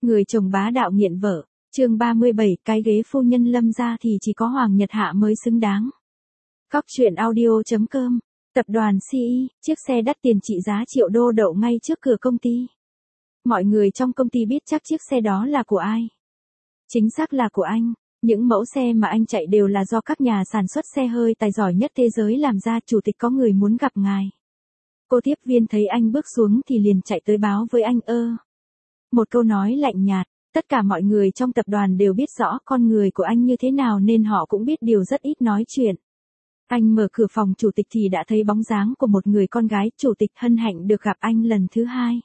Người chồng bá đạo nghiện vợ, chương 37, cái ghế phu nhân Lâm gia thì chỉ có Hoàng Nhật Hạ mới xứng đáng. Cóc truyện audio.com, tập đoàn CI, chiếc xe đắt tiền trị giá triệu đô đậu ngay trước cửa công ty. Mọi người trong công ty biết chắc chiếc xe đó là của ai. Chính xác là của anh. Những mẫu xe mà anh chạy đều là do các nhà sản xuất xe hơi tài giỏi nhất thế giới làm ra. Chủ tịch có người muốn gặp ngài. Cô tiếp viên thấy anh bước xuống thì liền chạy tới báo với anh. Một câu nói lạnh nhạt, tất cả mọi người trong tập đoàn đều biết rõ con người của anh như thế nào nên họ cũng biết điều rất ít nói chuyện. Anh mở cửa phòng chủ tịch thì đã thấy bóng dáng của một người con gái. Chủ tịch hân hạnh được gặp anh lần thứ hai.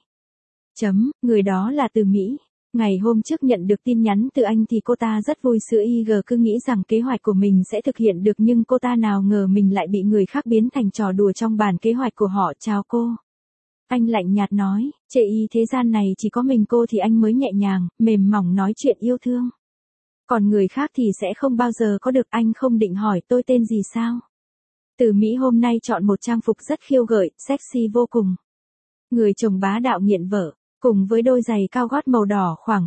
Người đó là Từ Mỹ. Ngày hôm trước nhận được tin nhắn từ anh thì cô ta rất vui sữa cứ nghĩ rằng kế hoạch của mình sẽ thực hiện được nhưng cô ta nào ngờ mình lại bị người khác biến thành trò đùa trong bản kế hoạch của họ. Chào cô. Anh lạnh nhạt nói, thế gian này chỉ có mình cô thì anh mới nhẹ nhàng, mềm mỏng nói chuyện yêu thương. Còn người khác thì sẽ không bao giờ có được. Anh không định hỏi tôi tên gì sao? Từ Mỹ hôm nay chọn một trang phục rất khiêu gợi, sexy vô cùng. Người chồng bá đạo nghiện vợ, cùng với đôi giày cao gót màu đỏ khoảng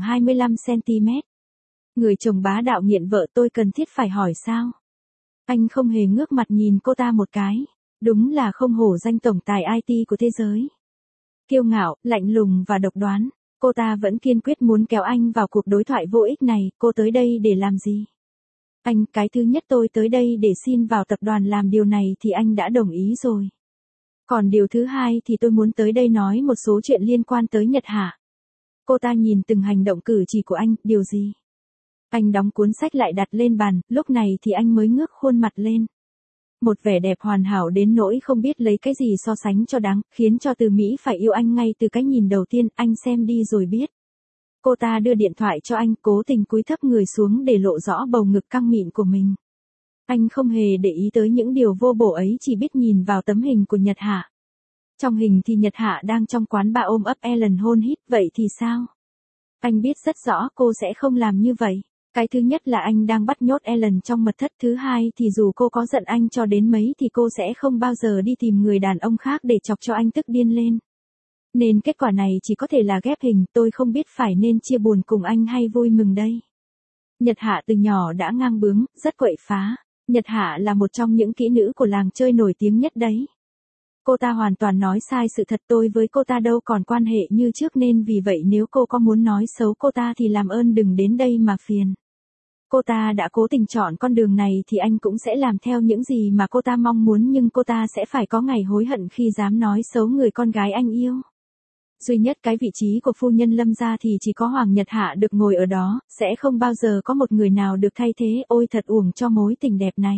25cm. Người chồng bá đạo nghiện vợ tôi cần thiết phải hỏi sao? Anh không hề ngước mặt nhìn cô ta một cái. Đúng là không hổ danh tổng tài IT của thế giới. Kiêu ngạo, lạnh lùng và độc đoán, cô ta vẫn kiên quyết muốn kéo anh vào cuộc đối thoại vô ích này. Cô tới đây để làm gì? Anh, cái thứ nhất tôi tới đây để xin vào tập đoàn làm điều này thì anh đã đồng ý rồi. Còn điều thứ hai thì tôi muốn tới đây nói một số chuyện liên quan tới Nhật Hạ. Cô ta nhìn từng hành động cử chỉ của anh, điều gì? Anh đóng cuốn sách lại đặt lên bàn, lúc này thì anh mới ngước khuôn mặt lên. Một vẻ đẹp hoàn hảo đến nỗi không biết lấy cái gì so sánh cho đáng, khiến cho Từ Mỹ phải yêu anh ngay từ cái nhìn đầu tiên. Anh xem đi rồi biết. Cô ta đưa điện thoại cho anh, cố tình cúi thấp người xuống để lộ rõ bầu ngực căng mịn của mình. Anh không hề để ý tới những điều vô bổ ấy, chỉ biết nhìn vào tấm hình của Nhật Hạ. Trong hình thì Nhật Hạ đang trong quán bar ôm ấp Ellen hôn hít, vậy thì sao? Anh biết rất rõ cô sẽ không làm như vậy. Cái thứ nhất là anh đang bắt nhốt Ellen trong mật thất. Thứ hai thì dù cô có giận anh cho đến mấy thì cô sẽ không bao giờ đi tìm người đàn ông khác để chọc cho anh tức điên lên. Nên kết quả này chỉ có thể là ghép hình. Tôi không biết phải nên chia buồn cùng anh hay vui mừng đây. Nhật Hạ từ nhỏ đã ngang bướng, rất quậy phá. Nhật Hạ là một trong những kỹ nữ của làng chơi nổi tiếng nhất đấy. Cô ta hoàn toàn nói sai sự thật. Tôi với cô ta đâu còn quan hệ như trước nên vì vậy nếu cô có muốn nói xấu cô ta thì làm ơn đừng đến đây mà phiền. Cô ta đã cố tình chọn con đường này thì anh cũng sẽ làm theo những gì mà cô ta mong muốn, nhưng cô ta sẽ phải có ngày hối hận khi dám nói xấu người con gái anh yêu. Duy nhất cái vị trí của phu nhân Lâm gia thì chỉ có Hoàng Nhật Hạ được ngồi ở đó, sẽ không bao giờ có một người nào được thay thế. Ôi thật uổng cho mối tình đẹp này.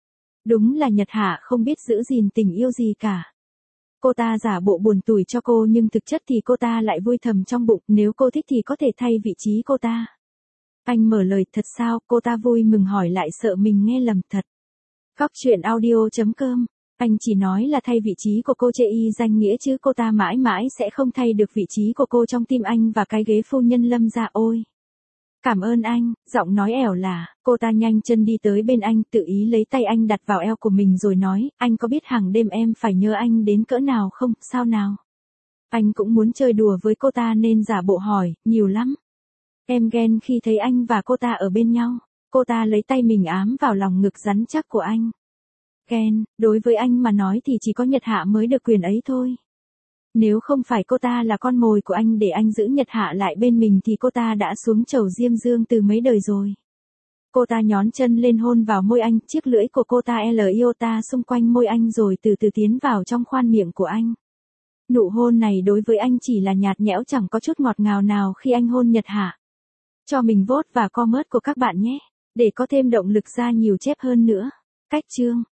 Đúng là Nhật Hạ không biết giữ gìn tình yêu gì cả. Cô ta giả bộ buồn tủi cho cô nhưng thực chất thì cô ta lại vui thầm trong bụng, nếu cô thích thì có thể thay vị trí cô ta. Anh mở lời, thật sao? Cô ta vui mừng hỏi lại, sợ mình nghe lầm. Thật. Cóc truyện audio.com, anh chỉ nói là thay vị trí của cô danh nghĩa chứ cô ta mãi mãi sẽ không thay được vị trí của cô trong tim anh và cái ghế phu nhân Lâm gia. Ôi! Cảm ơn anh, giọng nói ẻo lả. Cô ta nhanh chân đi tới bên anh, tự ý lấy tay anh đặt vào eo của mình rồi nói, anh có biết hàng đêm em phải nhớ anh đến cỡ nào không? Sao nào? Anh cũng muốn chơi đùa với cô ta nên giả bộ hỏi, nhiều lắm. Em ghen khi thấy anh và cô ta ở bên nhau. Cô ta lấy tay mình ám vào lòng ngực rắn chắc của anh. Ghen, đối với anh mà nói thì chỉ có Nhật Hạ mới được quyền ấy thôi. Nếu không phải cô ta là con mồi của anh để anh giữ Nhật Hạ lại bên mình thì cô ta đã xuống chầu diêm dương từ mấy đời rồi. Cô ta nhón chân lên hôn vào môi anh, chiếc lưỡi của cô ta iota xung quanh môi anh rồi từ từ tiến vào trong khoang miệng của anh. Nụ hôn này đối với anh chỉ là nhạt nhẽo, chẳng có chút ngọt ngào nào khi anh hôn Nhật Hạ. Cho mình vote và comment của các bạn nhé, để có thêm động lực ra nhiều chép hơn nữa. Cách chương